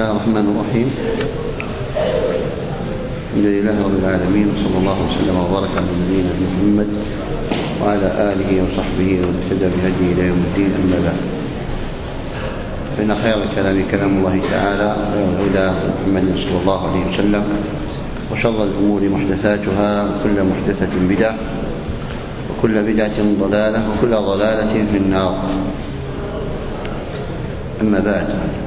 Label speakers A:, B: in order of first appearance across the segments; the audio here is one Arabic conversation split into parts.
A: الله الرحمن الرحيم. الحمد لله رب العالمين، وصلى الله وسلم وبارك على نبينا محمد وعلى آله وصحبه ومن اهتدى بهديه إلى يوم الدين. أما بعد، فإن خير الكلام كلام الله تعالى، وخير الهدى محمد صلى الله عليه وسلم، وشر الأمور محدثاتها، وكل محدثة بدعة، وكل بدعة ضلالة، وكل ضلالة في النار. أما بعد،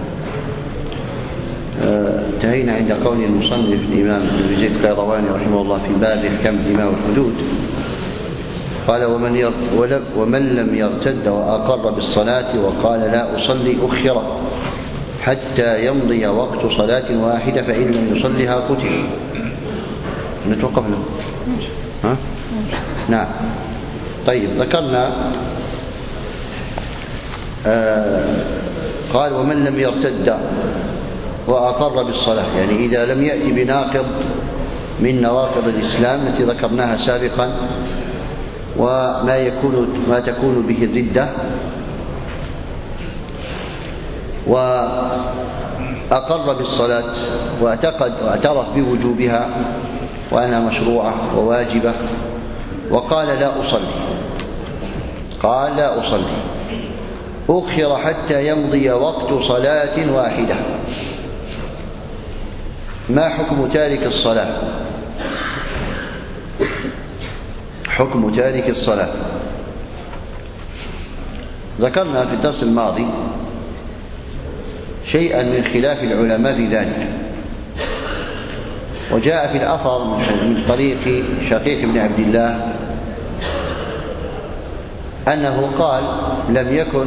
A: انتهينا عند قول المصنف الإمام ابن زيد القيرواني رحمه الله في باب أحكام الدماء والحدود. قال: ومن لم يرتد وأقر بالصلاة وقال لا أصلي أخر حتى يمضي وقت صلاة واحدة، فإن لم يصلها قتل. نتوقف له؟ ها؟ نعم. طيب، ذكرنا قال: ومن لم يرتد وأقر بالصلاة، يعني إذا لم يأتي بناقض من نواقض الإسلام التي ذكرناها سابقا، وما تكون به الردة، وأقر بالصلاة واعتقد واعترف بوجوبها وأنها مشروعة وواجبة، وقال لا أصلي أخر حتى يمضي وقت صلاة واحدة. ما حكم تارك الصلاة؟ حكم تارك الصلاة ذكرنا في الدرس الماضي شيئا من خلاف العلماء في ذلك، وجاء في الأثر من طريق شقيق بن عبد الله أنه قال: لم يكن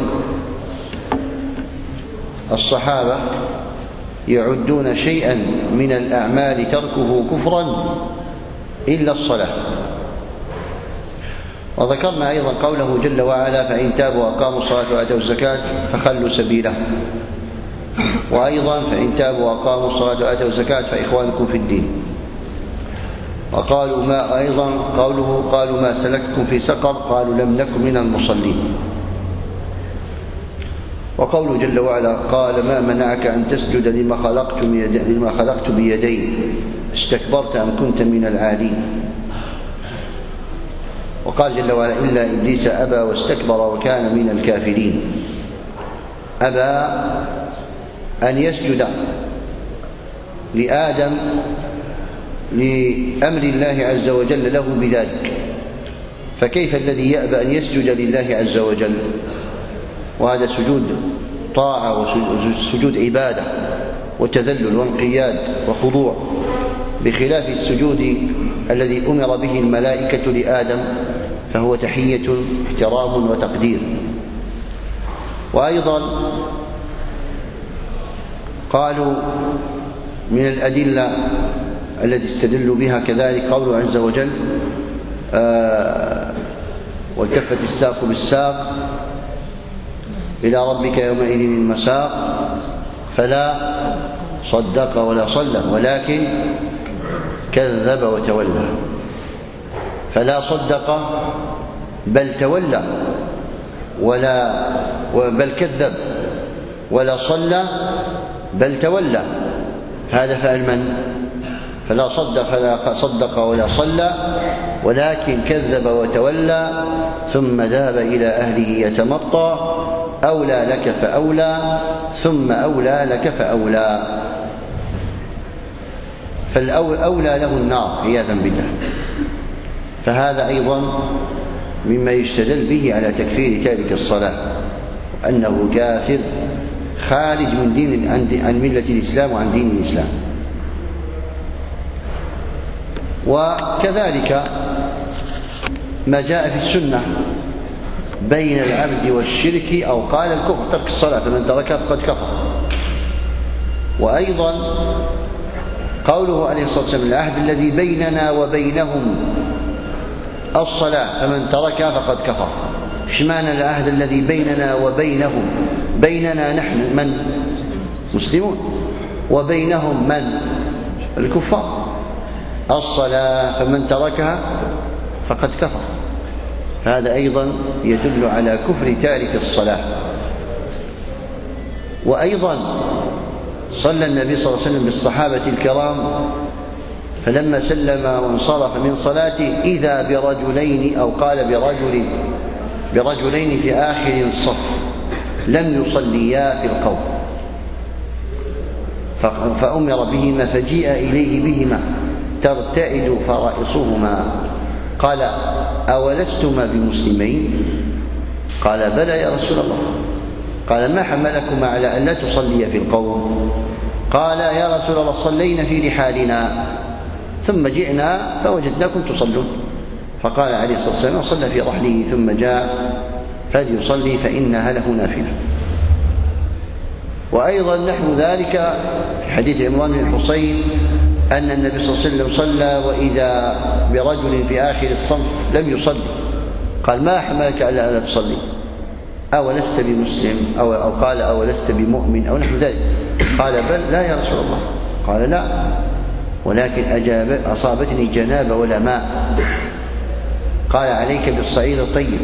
A: الصحابة يعدون شيئا من الأعمال تركه كفرا إلا الصلاة. وذكرنا أيضا قوله جل وعلا: فإن تابوا وأقاموا الصلاة وآتوا الزكاة فخلوا سبيله. وأيضا: فإن تابوا وأقاموا الصلاة وآتوا الزكاة فإخوانكم في الدين. وقالوا ما أيضا قالوا ما سلككم في سقر؟ قالوا لم نكن من المصلين. وقوله جل وعلا: قال ما منعك أن تسجد لما خلقت بيدي استكبرت أم كنت من العالين. وقال جل وعلا: إلا إبليس أبى واستكبر وكان من الكافرين. أبى أن يسجد لآدم لأمر الله عز وجل له بذلك، فكيف الذي يأبى أن يسجد لله عز وجل؟ وهذا سجود طاعة وسجود عبادة وتذلل وانقياد وخضوع، بخلاف السجود الذي أمر به الملائكة لآدم، فهو تحية احترام وتقدير. وأيضا قالوا من الأدلة التي استدلوا بها كذلك قوله عز وجل: والتفت الساق بالساق إلى ربك يومئذ المساق، فلا صدق ولا صلى ولكن كذب وتولى. فلا صدق بل تولى، بل كذب، ولا صلى بل تولى. هذا فعل من؟ فلا صدق ولا صلى ولكن كذب وتولى ثم ذهب إلى أهله يتمطى. أولى لك فأولى ثم أولى لك فأولى، فالأولى له النار عياذا بالله. فهذا أيضا مما يستدل به على تكفير تارك الصلاة، وأنه كافر خارج من دين عن ملة الإسلام وعن دين الإسلام. وكذلك ما جاء في السنة بين العبد والشرك أو قال الكفر ترك الصلاة، فمن تركها فقد كفر. وأيضا قوله عليه الصلاة والسلام: العهد الذي بيننا وبينهم الصلاة فمن تركها فقد كفر. ايش معنى العهد الذي بيننا وبينهم؟ بيننا نحن من؟ مسلمون، وبينهم من؟ الكفار. الصلاة فمن تركها فقد كفر. هذا أيضا يدل على كفر تارك الصلاة. وأيضا صلى النبي صلى الله عليه وسلم بالصحابة الكرام، فلما سلم وانصرف من صلاته إذا برجلين أو قال برجلين في آخر الصف لم يصليا في القوم، فأمر بهما فجيء إليه بهما ترتعد فرائصهما، قال أولستما بمسلمين؟ قال بلى يا رسول الله. قال ما حملكما على أن لا تصلي في القوم؟ قال يا رسول الله صلينا في رحالنا ثم جئنا فوجدناكم تصلون. فقال عليه الصلاة والسلام صلى في رحله ثم جاء فليصلي فإنها له نافلة. وأيضا نحو ذلك في حديث عمران بن الحصين أن النبي صلى الله عليه وسلم صلى وإذا برجل في آخر الصف لم يصلي، قال ما حملك على ألا تصلي؟ أولست بمسلم أو قال أولست بمؤمن أو نحو ذلك؟ قال بل لا يا رسول الله. قال لا، ولكن أصابتني جنابة ولا ماء. قال عليك بالصعيد الطيب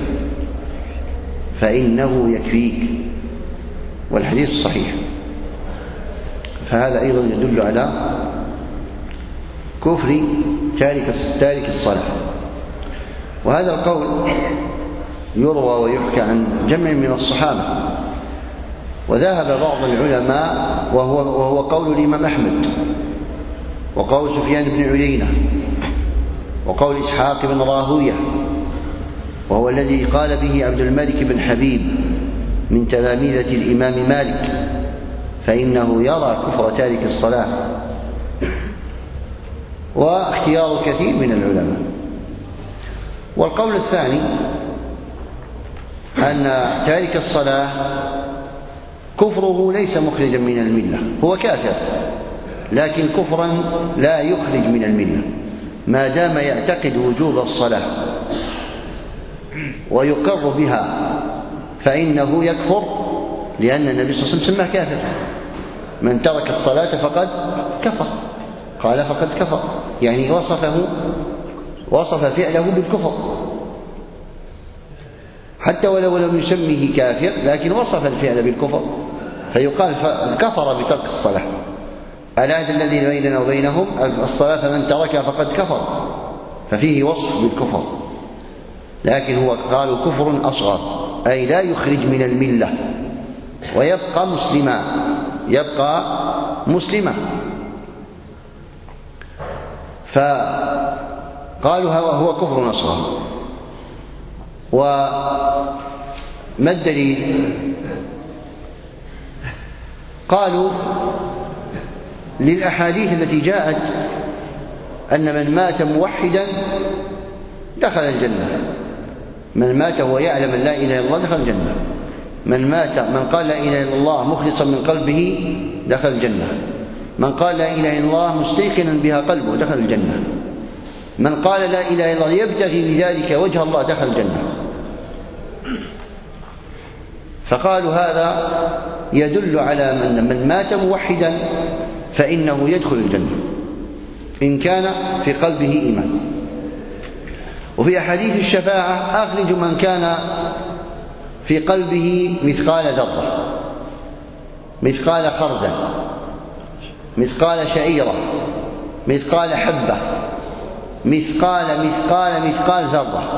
A: فإنه يكفيك، والحديث صحيح. فهذا أيضا يدل على كفر تارك الصلاة. وهذا القول يروى ويحكى عن جمع من الصحابة، وذهب بعض العلماء وهو قول الإمام أحمد وقول سفيان بن عيينة وقول إسحاق بن راهوية، وهو الذي قال به عبد الملك بن حبيب من تلاميذة الإمام مالك، فإنه يرى كفر تارك الصلاة، واختيار كثير من العلماء. والقول الثاني أن تارك الصلاة كفره ليس مخرجا من الملة، هو كافر لكن كفرا لا يخرج من الملة ما دام يعتقد وجوب الصلاة ويقر بها، فإنه يكفر، لأن النبي صلى الله عليه وسلم سماه كافر. من ترك الصلاة فقد كفر، قال فقد كفر، يعني وصف فعله بالكفر، حتى ولو لم يسميه كافر لكن وصف الفعل بالكفر، فيقال كفر بترك الصلاة. العهد الذي بيننا وبينهم الصلاة فمن تركها فقد كفر، ففيه وصف بالكفر، لكن هو قالوا كفر أصغر، أي لا يخرج من الملة ويبقى مسلما. فقالوا هو كفر أصغر. وما الدليل؟ قالوا للأحاديث التي جاءت أن من مات موحدا دخل الجنة، من مات وهو يعلم أن لا إله إلا الله دخل الجنة، من قال لا إله إلا الله مخلصا من قلبه دخل الجنة، من قال لا إله إلا الله مستيقنا بها قلبه دخل الجنة، من قال لا إله إلا الله يبتغي بذلك وجه الله دخل الجنة. فقالوا هذا يدل على من مات موحدا فإنه يدخل الجنة إن كان في قلبه إيمان. وفي أحاديث الشفاعة أخرج من كان في قلبه مثقال ذرة، مثقال خردل، مثقال شعيرة، مثقال حبة، مثقال ذرة،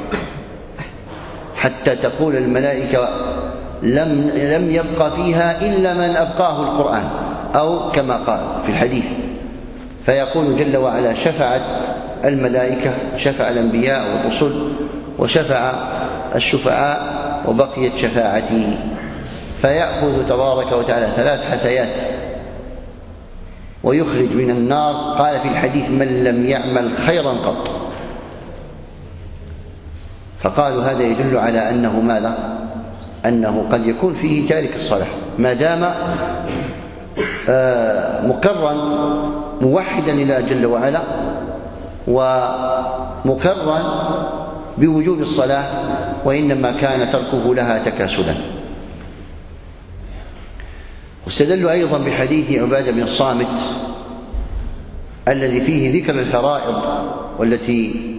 A: حتى تقول الملائكة لم يبقى فيها إلا من أبقاه القرآن، أو كما قال في الحديث، فيقول جل وعلا شفعت الملائكة، شفع الأنبياء والرسل، وشفع الشفعاء، وبقيت شفاعتي، فيأخذ تبارك وتعالى 3 حثيات ويخرج من النار. قال في الحديث من لم يعمل خيرا قط. فقالوا هذا يدل على أنه ماذا؟ أنه قد يكون فيه تارك الصلاة ما دام مقرا موحدا لله جل وعلا ومقرا بوجوب الصلاة، وإنما كان تركه لها تكاسلا. واستدلوا أيضا بحديث عبادة بن الصامت الذي فيه ذكر الفرائض والتي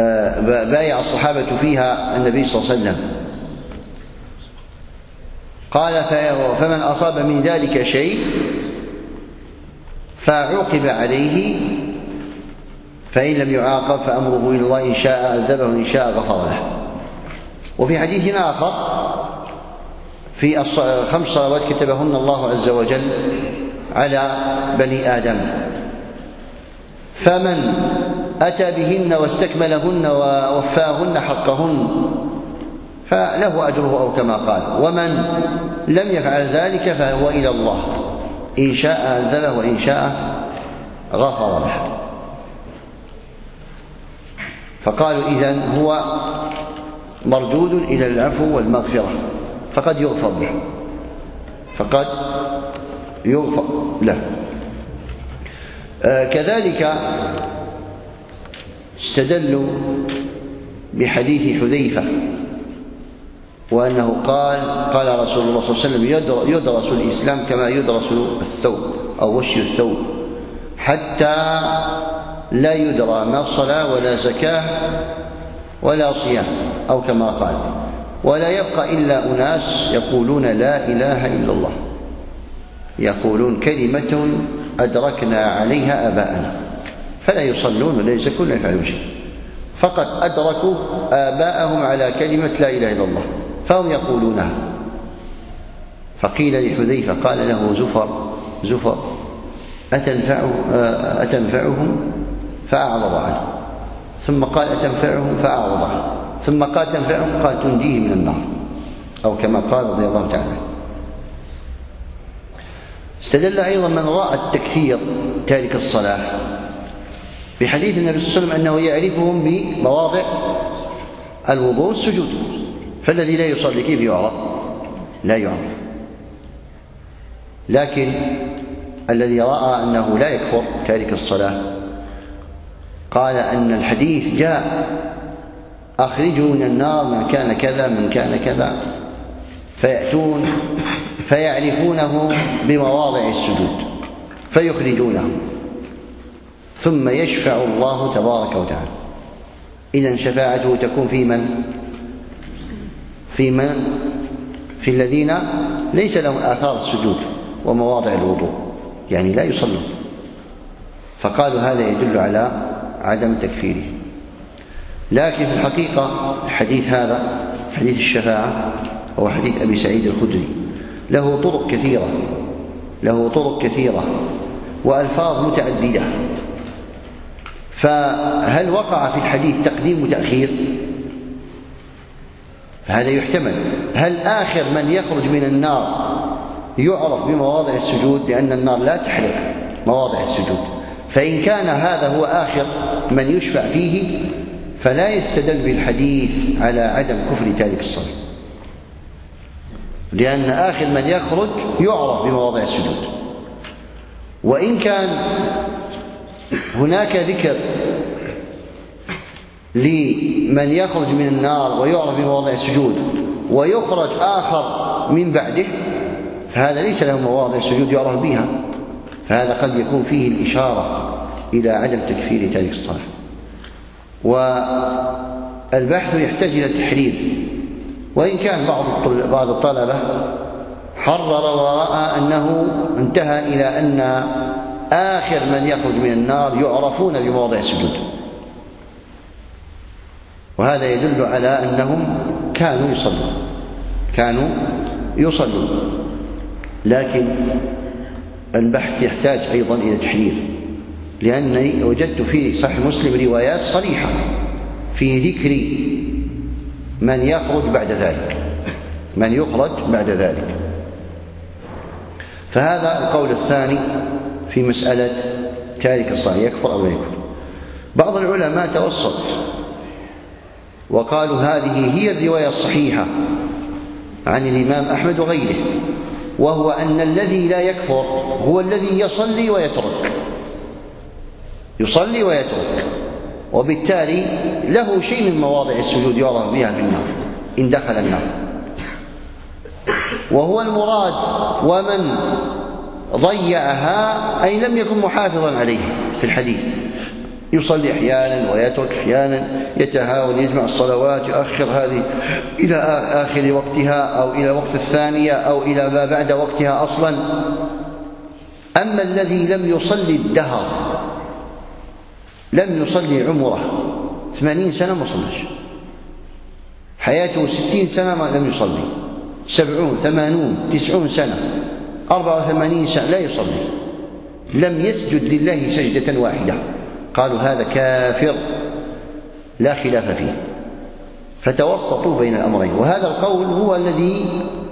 A: بايع الصحابة فيها النبي صلى الله عليه وسلم. قال فمن أصاب من ذلك شيء فعوقب عليه فإن لم يعاقب فأمره إلى الله، إن شاء عذبه إن شاء غفر له. وفي حديث آخر في 5 صلوات كتبهن الله عز وجل على بني آدم، فمن أتى بهن واستكملهن ووفاهن حقهن فله أجره أو كما قال، ومن لم يفعل ذلك فهو إلى الله، إن شاء عذبه وإن شاء غفر له. فقالوا إذن هو مردود إلى العفو والمغفرة، فقد يغفر له، فقد يغفر له. كذلك استدلوا بحديث حذيفة، وأنه قال رسول الله صلى الله عليه وسلم يدرس الإسلام كما يدرس الثوب أو وشي الثوب، حتى لا يدرى ما صلاة ولا زكاة ولا صيام أو كما قال، ولا يبقى إلا أناس يقولون لا إله إلا الله، يقولون كلمة أدركنا عليها آباءنا، فلا يصلون ولا يزكون ولا يفعلون شيء، فقد أدركوا آباءهم على كلمة لا إله إلا الله فهم يقولونها. فقيل لحذيفة قال له زفر أتنفعهم فأعرض عنه، ثم قال أتنفعهم فأعرض عنه، ثم قال تنفعهم، قال تنجيه من النار أو كما قال رضي الله تعالى. استدل أيضا من رأى التكفير تارك الصلاة بحديث النبي صلى الله عليه وسلم أنه يعرفهم بمواضع الوضوء والسجود، فالذي لا يصلي كيف يعرف؟ لا يعرف. لكن الذي رأى أنه لا يكفر تارك الصلاة قال أن الحديث جاء أخرجوا من النار من كان كذا من كان كذا، فيأتون فيعرفونه بمواضع السجود فيخرجونه، ثم يشفع الله تبارك وتعالى. إذن شفاعته تكون في الذين ليس لهم آثار السجود ومواضع الوضوء، يعني لا يصلون، فقالوا هذا يدل على عدم تكفيره. لكن في الحقيقة الحديث هذا حديث الشفاعة هو حديث أبي سعيد الخدري، له طرق كثيرة وألفاظ متعددة، فهل وقع في الحديث تقديم وتأخير؟ فهذا يحتمل. هل آخر من يخرج من النار يعرف بمواضع السجود؟ لأن النار لا تحرق مواضع السجود، فإن كان هذا هو آخر من يشفع فيه فلا يستدل بالحديث على عدم كفر تارك الصلاة، لأن آخر من يخرج يعرف بمواضع السجود. وإن كان هناك ذكر لمن يخرج من النار ويعرف بمواضع السجود ويخرج آخر من بعده، فهذا ليس له مواضع السجود يعرف بها، فهذا قد يكون فيه الإشارة إلى عدم تكفير تارك الصلاة. والبحث يحتاج إلى التحرير، وإن كان بعض الطلبة حرر ورأى أنه انتهى إلى أن آخر من يخرج من النار يعرفون بمواضع السجود، وهذا يدل على أنهم كانوا يصلون. لكن البحث يحتاج أيضا إلى تحرير، لأنني وجدت في صحيح مسلم روايات صريحة في ذكر من يخرج بعد ذلك. فهذا القول الثاني في مسألة تارك الصلاة يكفر أو لا يكفر. بعض العلماء توسط وقالوا هذه هي الرواية الصحيحة عن الإمام أحمد وغيره، وهو أن الذي لا يكفر هو الذي يصلي ويترك، وبالتالي له شيء من مواضع السجود يعرف بها في النار إن دخل النار، وهو المراد. ومن ضيعها أي لم يكن محافظا عليه في الحديث، يصلي أحيانا ويترك أحيانا، يتهاون، يجمع الصلوات، يؤخر هذه إلى آخر وقتها أو إلى وقت الثانية أو إلى ما بعد وقتها أصلا. أما الذي لم يصلي الدهر، لم يصلي عمره 80 سنة ما صلىش، حياته 60 سنة لم يصلي، 70 80 90 سنة 84 سنة لا يصلي، لم يسجد لله سجدة واحدة، قالوا هذا كافر لا خلاف فيه. فتوسطوا بين الأمرين، وهذا القول هو الذي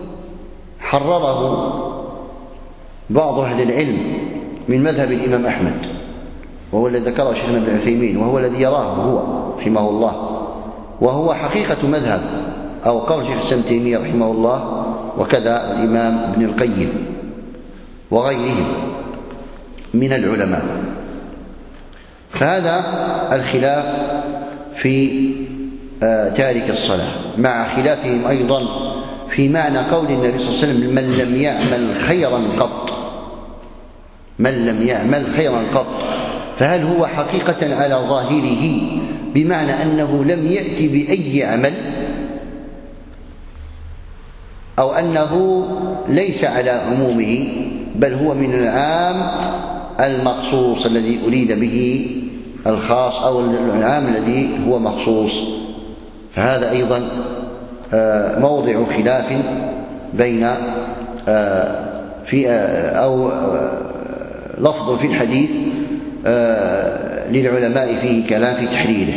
A: حرره بعض أهل العلم من مذهب الإمام أحمد، وهو الذي ذكره شيخنا ابن عثيمين، وهو الذي يراه هو رحمه الله، وهو حقيقة مذهب أو قول شيخ الإسلام تيمية رحمه الله، وكذا الإمام ابن القيم وغيرهم من العلماء. فهذا الخلاف في تارك الصلاة، مع خلافهم أيضا في معنى قول النبي صلى الله عليه وسلم: من لم يعمل خيرا قط، من لم يعمل خيرا قط. فهل هو حقيقة على ظاهره بمعنى أنه لم يأتي بأي عمل، أو أنه ليس على عمومه بل هو من العام المخصوص الذي أريد به الخاص، أو العام الذي هو مخصوص؟ فهذا أيضا موضع خلاف بين أو لفظ في الحديث للعلماء فيه كلام في تحريره.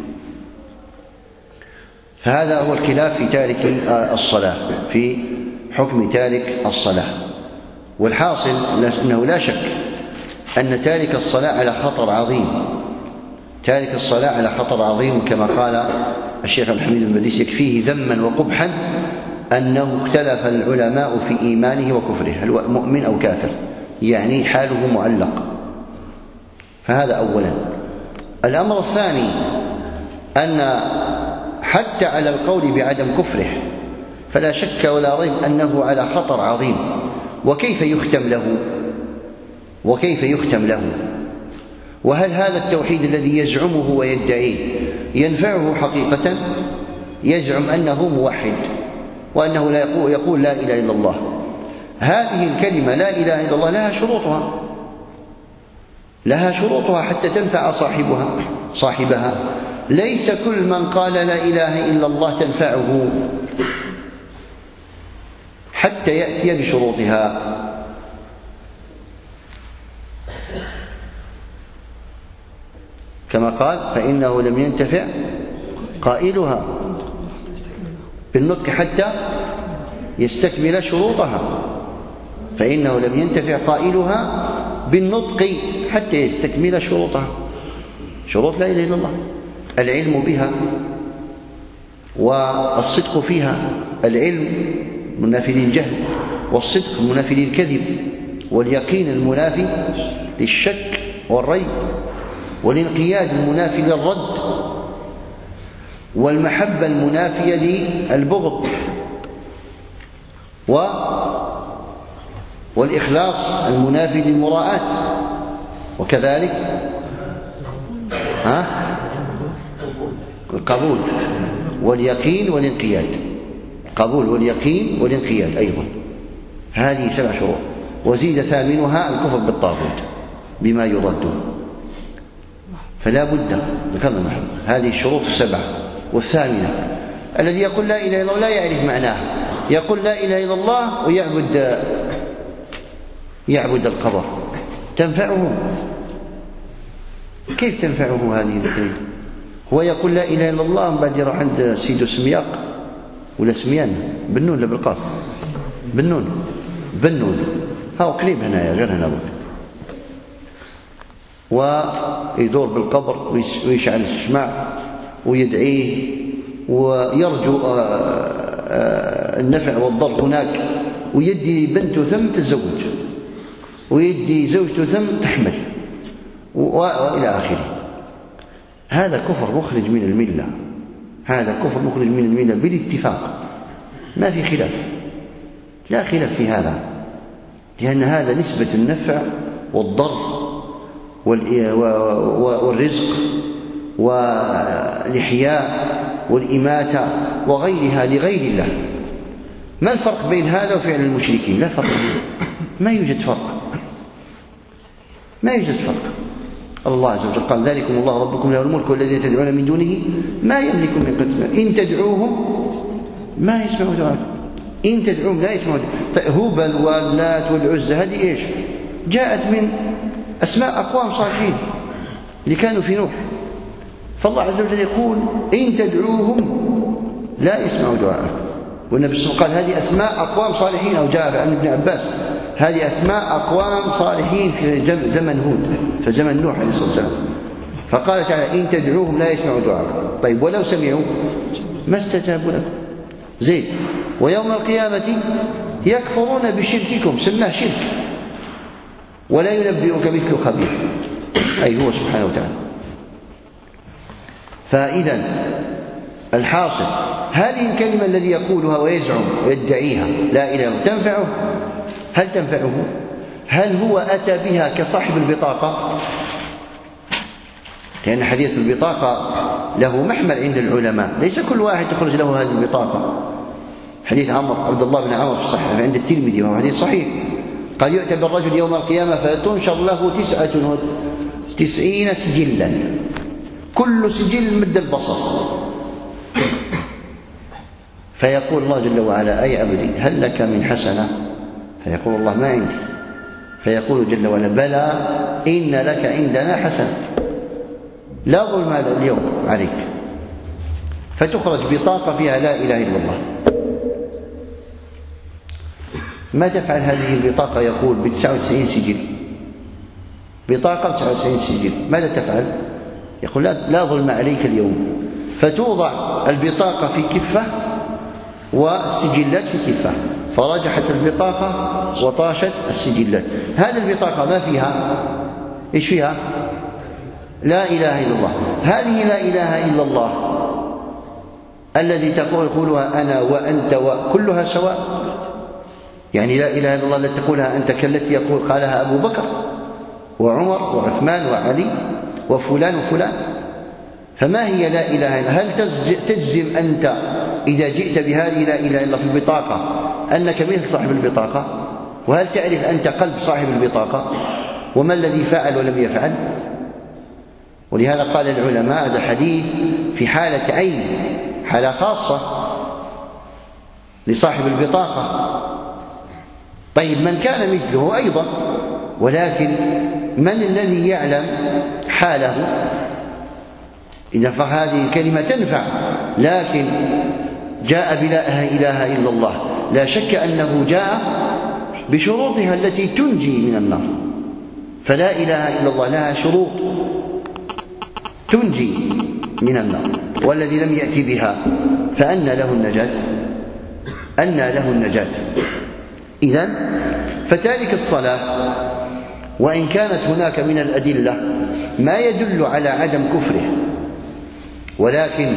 A: فهذا هو الخلاف في تارك الصلاة، في حكم تارك الصلاة. والحاصل أنه لا شك أن تارك الصلاة على خطر عظيم، تارك الصلاة على خطر عظيم، كما قال الشيخ عبد الحميد المديس: يكفيه ذما وقبحا أنه اختلف العلماء في إيمانه وكفره، هل هو مؤمن أو كافر، يعني حاله معلق. فهذا أولا. الأمر الثاني أن حتى على القول بعدم كفره فلا شك ولا ريب أنه على خطر عظيم. وكيف يختم له؟ وكيف يختم له؟ وهل هذا التوحيد الذي يزعمه ويدعيه ينفعه حقيقة؟ يزعم أنه موحد وأنه لا يقول لا إله إلا الله. هذه الكلمة لا إله إلا الله لها شروطها حتى تنفع صاحبها. ليس كل من قال لا إله إلا الله تنفعه حتى يأتي بشروطها. كما قال: فإنه لم ينتفع قائلها بالنطق حتى يستكمل شروطها. فإنه لم ينتفع قائلها بالنطق حتى يستكمل شروطها. شروط لا إله إلا الله: العلم بها، والصدق فيها. العلم منافي للجهل، والصدق منافي للكذب، واليقين المنافي للشك والريب، والانقياد المنافي للرد، والمحبة المنافية للبغض، والإخلاص المنافي للمراءة، وكذلك القبول واليقين والانقياد. قبول واليقين والانقياد أيضا. هذه 7 شروط، وزيد ثامنها الكفر بالطاغوت بما يضد. فلا بد ذكرنا هذه الشروط 7. والثامنة الذي يقول لا إله إلا الله لا يعرف معناها، يقول لا إله إلا الله ويعبد القبر، تنفعه؟ كيف تنفعه هذه الكلمة؟ هو يقول لا إله إلا الله بعد يروح عند سيدو سمياق ولا سميان بنون ولا بالقاف بنون هاو قريب هنا غير هنا ويدور بالقبر ويشعل الشمع ويدعيه ويرجو النفع والضر هناك، ويدي بنته ثم تتزوج، ويدي زوجته ثم تحمل، وإلى آخره. هذا كفر مخرج من الملة، هذا كفر مخرج من الملة بالاتفاق، ما في خلاف، لا خلاف في هذا، لأن هذا نسبة النفع والضر والرزق والإحياء والإماتة وغيرها لغير الله. ما الفرق بين هذا وفعل المشركين؟ لا فرق، ما يوجد فرق، ما يوجد فرق. الله عز وجل قال: ذلكم الله ربكم له الملك والذين تدعون من دونه ما يملك من قطمير إن تدعوهم ما يسمعوا دعاءكم، إن تدعوهم لا يسمعوا دعاءكم. هبل واللات والعزى هذه إيش؟ جاءت من أسماء أقوام صالحين اللي كانوا في نوح. فالله عز وجل يقول: إن تدعوهم لا يسمعوا دعاءكم. والنبي صلى الله عليه وسلم قال: هذه أسماء أقوام صالحين، أو جاء عن ابن عباس: هذه أسماء أقوام صالحين في زمن هود، في زمن نوح عليه الصلاة والسلام. فقال تعالى: إن تدعوهم لا يسمعوا دعاءكم. طيب ولو سمعوا ما استجابوا لكم. زين. ويوم القيامة يكفرون بشرككم، سماه شرك، ولا ينبئك مثل خبير، أي هو سبحانه وتعالى. فإذا الحاصل، هذه الكلمة الذي يقولها ويزعم ويدعيها لا إله إلا الله تنفعه؟ هل تنفعه؟ هل هو أتى بها كصاحب البطاقة؟ لأن حديث البطاقة له محمل عند العلماء، ليس كل واحد تخرج له هذه البطاقة. حديث عبد الله بن عمر في الصحيح عند الترمذي وهو حديث صحيح، قال: يؤتى بالرجل يوم القيامة فتنشر له 99 سجلا، كل سجل مد البصر، فيقول الله جل وعلا: أي عبدي هل لك من حسنة؟ فيقول الله: ما عندي. فيقول جل وعلا: بلى إن لك عندنا حسنة، لا ظلم هذا اليوم عليك. فتخرج بطاقة فيها لا إله إلا الله. ما تفعل هذه البطاقة؟ يقول: ب99 سجل، بطاقة ب99 سجل، ماذا تفعل؟ يقول: لا ظلم عليك اليوم. فتوضع البطاقة في كفة والسجلات في كفة، فرجحت البطاقة وطاشت السجلات. هذه البطاقة ما فيها؟ إيش فيها؟ لا إله إلا الله. هذه لا إله إلا الله الذي تقولها أنا وأنت وكلها سواء، يعني لا إله إلا الله التي تقولها أنت كالتي قالها أبو بكر وعمر وعثمان وعلي وفلان وفلان. فما هي لا إله إلا؟ هل تجزم أنت إذا جئت بهذه لا إله إلا في البطاقة أنك مثل صاحب البطاقة؟ وهل تعرف أنت قلب صاحب البطاقة وما الذي فعل ولم يفعل؟ ولهذا قال العلماء: هذا حديث في حالة عين، حالة خاصة لصاحب البطاقة. طيب من كان مثله أيضا، ولكن من الذي يعلم حاله؟ إذا فهذه الكلمة تنفع، لكن جاء بلا إله إلا الله، لا شك أنه جاء بشروطها التي تنجي من النار. فلا إله إلا الله لها شروط تنجي من النار، والذي لم يأتي بها فأنى له النجاة؟ أنى له النجاة؟ إذن فتارك الصلاة وإن كانت هناك من الأدلة ما يدل على عدم كفره، ولكن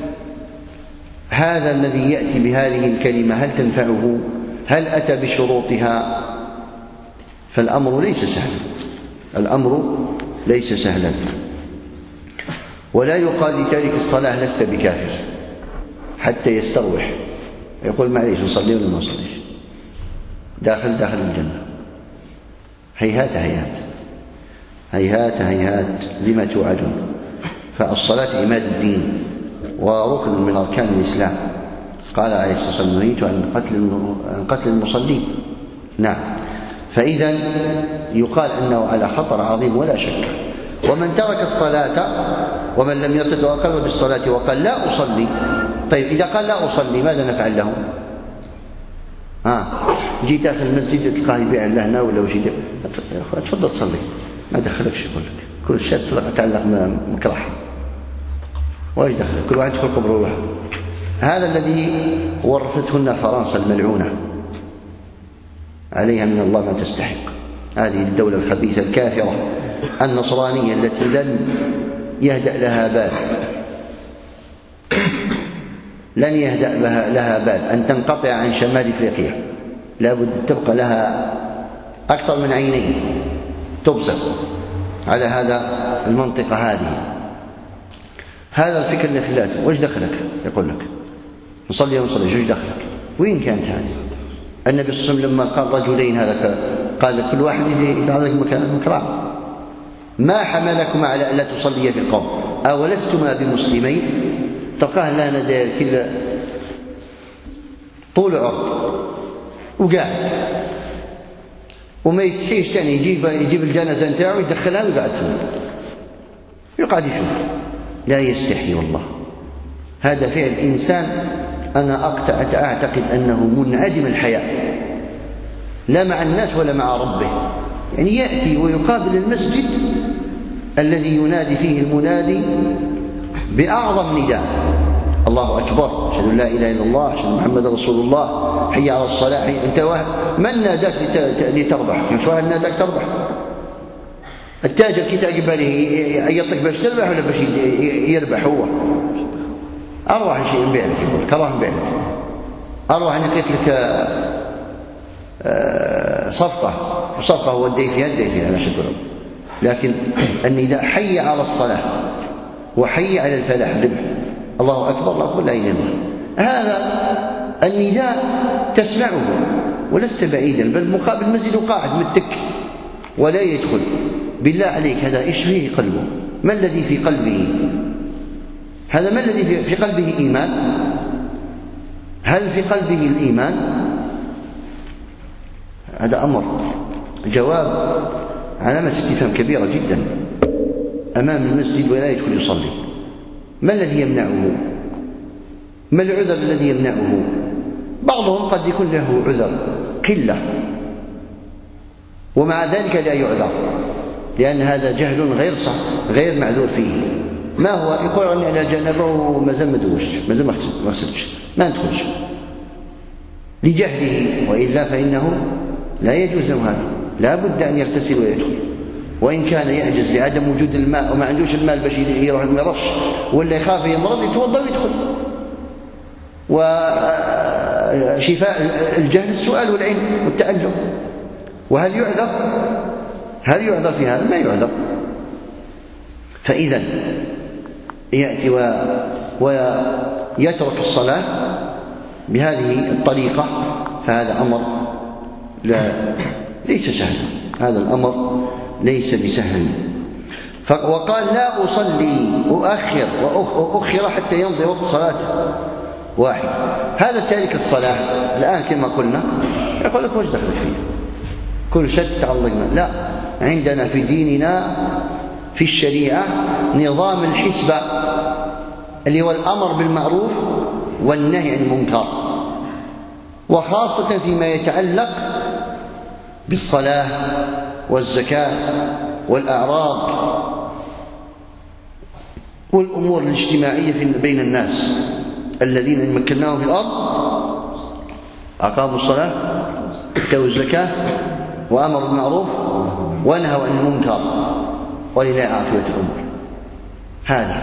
A: هذا الذي يأتي بهذه الكلمة هل تنفعه؟ هل أتى بشروطها؟ فالأمر ليس سهلا، الأمر ليس سهلا. ولا يقال لتارك الصلاة لست بكافر حتى يستروح، يقول معليش نصلي ولا ما نصليش، داخل الجنة. هيهات هيهات هيهات هيهات لما توعدون. فالصلاة عماد الدين وركن من أركان الإسلام. قال عليه الصلاة والسلام: نهيت عن قتل المصلين. نعم. فإذا يقال أنه على خطر عظيم ولا شك. ومن ترك الصلاة ومن لم يرتد وأقر بالصلاة وقال لا أصلي، طيب إذا قال لا أصلي ماذا نفعل له؟ جيت داخل المسجد تلقاه يبيع لهنا ولا وجيت تفضل تصلي، ما دخلكش، يقول لك كل شيء تعلق مكره، وايش دخلك؟ كل واحد يدخل قبر روحه. هذا الذي ورثتهن فرنسا الملعونة، عليها من الله ما تستحق. هذه الدولة الخبيثة الكافرة النصرانية التي لن يهدأ لها بال، لن يهدأ لها بال أن تنقطع عن شمال أفريقيا، لا بد تبقى لها أكثر من عينين تبصر على هذا المنطقة هذه. هذا الفكر الخلاف، وش دخلك؟ يقول لك نصلي ونصلي، وش دخلك؟ وين كانت هذه؟ النبي صلى الله عليه وسلم لما قال رجلين هذا قال كل واحد يتعلق مكان، ما حملكما على ألا تصلي في القوم أولستما بمسلمين؟ تلقاه لنا داير كل طول عرض وقاعد وما يستحيش ثاني يجيب الجنازة نتاعو يدخلها ويقعد يقعد يشوف، لا يستحي والله. هذا فعل إنسان أنا أعتقد أنه منعدم الحياء، لا مع الناس ولا مع ربه. يعني يأتي ويقابل المسجد الذي ينادي فيه المنادي بأعظم نداء: الله أكبر، أشهد أن لا إله إلا الله، أشهد أن محمد رسول الله، حي على الصلاة. أنت من ناداك لتربح؟ مش واحد ناداك تربح. التاجر كي تعجب عليه يعطيك باش تربح ولا باش يربح هو؟ أروح شيء نبيع لك، يقول لك أروح نبيع لك، أروح نقيت لك صفقة هو ادي فيها أنا شكرا. لكن النداء حي على الصلاة وحي على الفلاح ربح، الله أكبر، لا أقول لا إله إلا الله. هذا النداء تسمعه ولست بعيدا، بل مقابل المسجد وقاعد متك ولا يدخل. بالله عليك هذا إيش فيه قلبه؟ ما الذي في قلبه؟ هذا ما الذي في قلبه؟ إيمان؟ هل في قلبه الإيمان؟ هذا أمر جواب علامة استفهام كبيرة جدا أمام المسجد ولا يدخل يصلي. ما الذي يمنعه؟ ما العذر الذي يمنعه؟ بعضهم قد يكون له عذر قلة ومع ذلك لا يعذر، لأن هذا جهل غير معذور فيه. ما هو؟ يقول عني على جنبه ومازال ما دوش، مازال ما غسلش، ما ندخلش لجهله، وإلا فإنه لا يجوز له هذا، لا بد أن يغتسل ويدخل. وإن كان يعجز لعدم وجود الماء وما عندوش الماء باش يروح المرش ولا يخاف يمرض، يتوضا ويدخل. وشفاء الجهل السؤال والعلم والتألم. وهل يعذر في هذا؟ ما يعذر. فإذا يأتي ويترك الصلاة بهذه الطريقة، فهذا أمر ليس سهلا، هذا الأمر ليس بسهل. وقال لا أصلي وأخر حتى يمضي وقت صلاة واحد. هذا تارك الصلاة الآن كما قلنا يقول لك وش دخلت فيه؟ كل شيء تعلقنا. لا، عندنا في ديننا في الشريعة نظام الحسبة اللي هو الأمر بالمعروف والنهي عن المنكر، وخاصة فيما يتعلق بالصلاة والزكاة والأعراض والأمور الاجتماعية بين الناس الذين مكناهم في الأرض أقاموا الصلاة وآتوا الزكاة وأمروا بالمعروف ونهوا عن المنكر، ولله عافية الأمور. هذا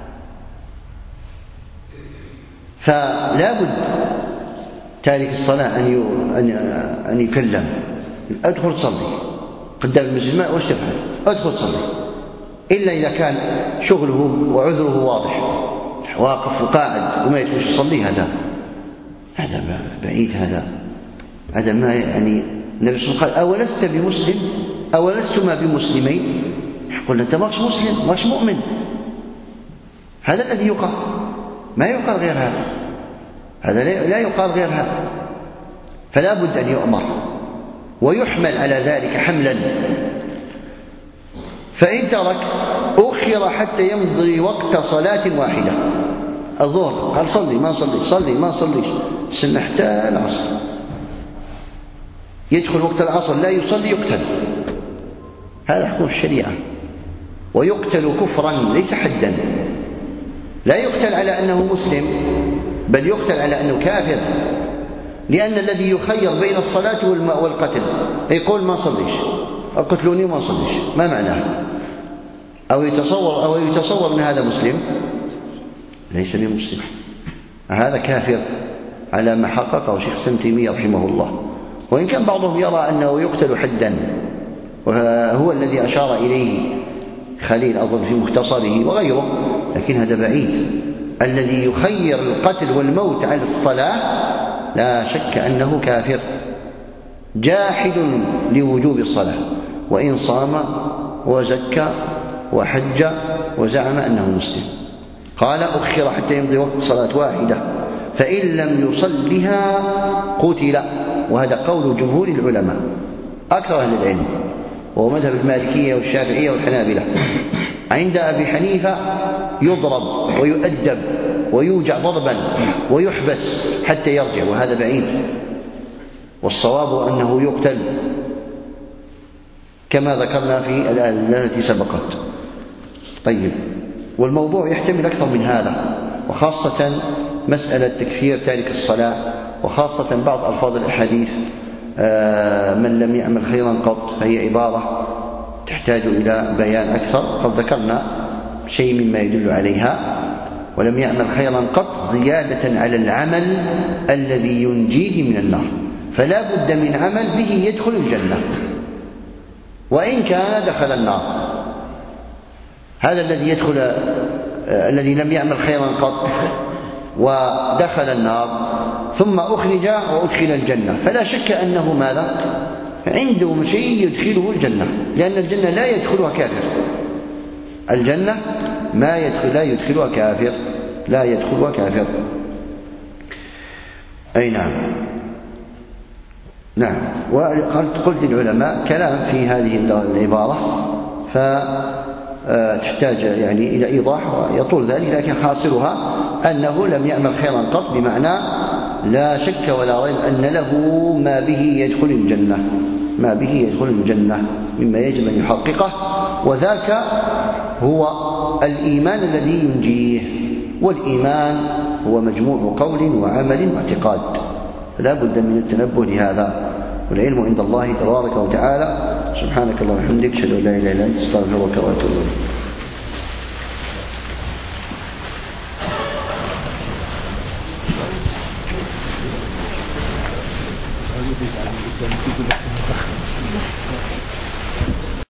A: فلا بد تارك الصلاة أن يكلم. أدخل تصلي قدام المسجد، ما وش تفعل؟ أدخل تصلي، إلا إذا كان شغله وعذره واضح، واقف وقاعد وما يدخل يصلي، هذا بعيد. هذا ما يعني النبي صلى الله عليه وسلم قال أولست بمسلم أولستما بمسلمين؟ قلنا أنت ماكش مسلم ماكش مؤمن. هذا الذي يقال، ما يقال غير هذا لا يقال غير هذا. فلا بد أن يؤمر ويحمل على ذلك حملا. فإن ترك أخر حتى يمضي وقت صلاة واحدة. الظهر قال صلي ما صليش، سنة حتى العصر، يدخل وقت العصر لا يصلي يقتل. هذا حكم الشريعة، ويقتل كفرا ليس حدا. لا يقتل على أنه مسلم، بل يقتل على أنه كافر، لأن الذي يخير بين الصلاة والقتل يقول ما صليش، قتلوني وما صليش، ما معناه؟ أو يتصور أن هذا مسلم، ليس بمسلم، هذا كافر على ما حققه شيخ الإسلام ابن تيمية رحمه الله. وإن كان بعضهم يرى أنه يقتل حدا وهو الذي أشار إليه خليل أظن في مختصره وغيره، لكن هذا بعيد. الذي يخير القتل والموت على الصلاة لا شك أنه كافر جاحد لوجوب الصلاة، وإن صام وزكى وحج وزعم أنه مسلم. قال أخر حتى يمضي وقت صلاة واحدة فإن لم يصلها قتل، وهذا قول جمهور العلماء أكثر أهل العلم، وهو مذهب المالكية والشافعية والحنابلة. عند أبي حنيفة يضرب ويؤدب ويوجع ضربا ويحبس حتى يرجع، وهذا بعيد، والصواب أنه يقتل كما ذكرنا في الآية التي سبقت. طيب، والموضوع يحتمل أكثر من هذا، وخاصة مسألة تكفير تارك الصلاة، وخاصة بعض ألفاظ الأحاديث من لم يعمل خيرا قط، فهي عبارة تحتاج إلى بيان أكثر، قد ذكرنا شيء مما يدل عليها. ولم يعمل خيرا قط زيادة على العمل الذي ينجيه من النار، فلا بد من عمل به يدخل الجنة وإن كان دخل النار. هذا الذي يدخل الذي لم يعمل خيرا قط ودخل النار ثم أخرج وأدخل الجنة، فلا شك أنه ماذا؟ عنده شيء يدخله الجنة، لأن الجنة لا يدخلها كافر. الجنة لا يدخلها كافر، لا يدخلها كافر. أي نعم. نعم. وقلت للعلماء كلام في هذه العبارة فتحتاج يعني إلى إيضاح ويطول ذلك، لكن حاصلها أنه لم يعمل خيرا قط، بمعنى لا شك ولا ريب أن له ما به يدخل الجنة، ما به يدخل الجنة مما يجب أن يحققه، وذاك هو الإيمان الذي ينجيه، والإيمان هو مجموع قول وعمل واعتقاد، فلا بد من التنبه لهذا. والعلم عند الله تبارك وتعالى. سبحانك اللهم وبحمدك، أشهد أن لا إله إلا أنت، أستغفرك وأتوب إليك.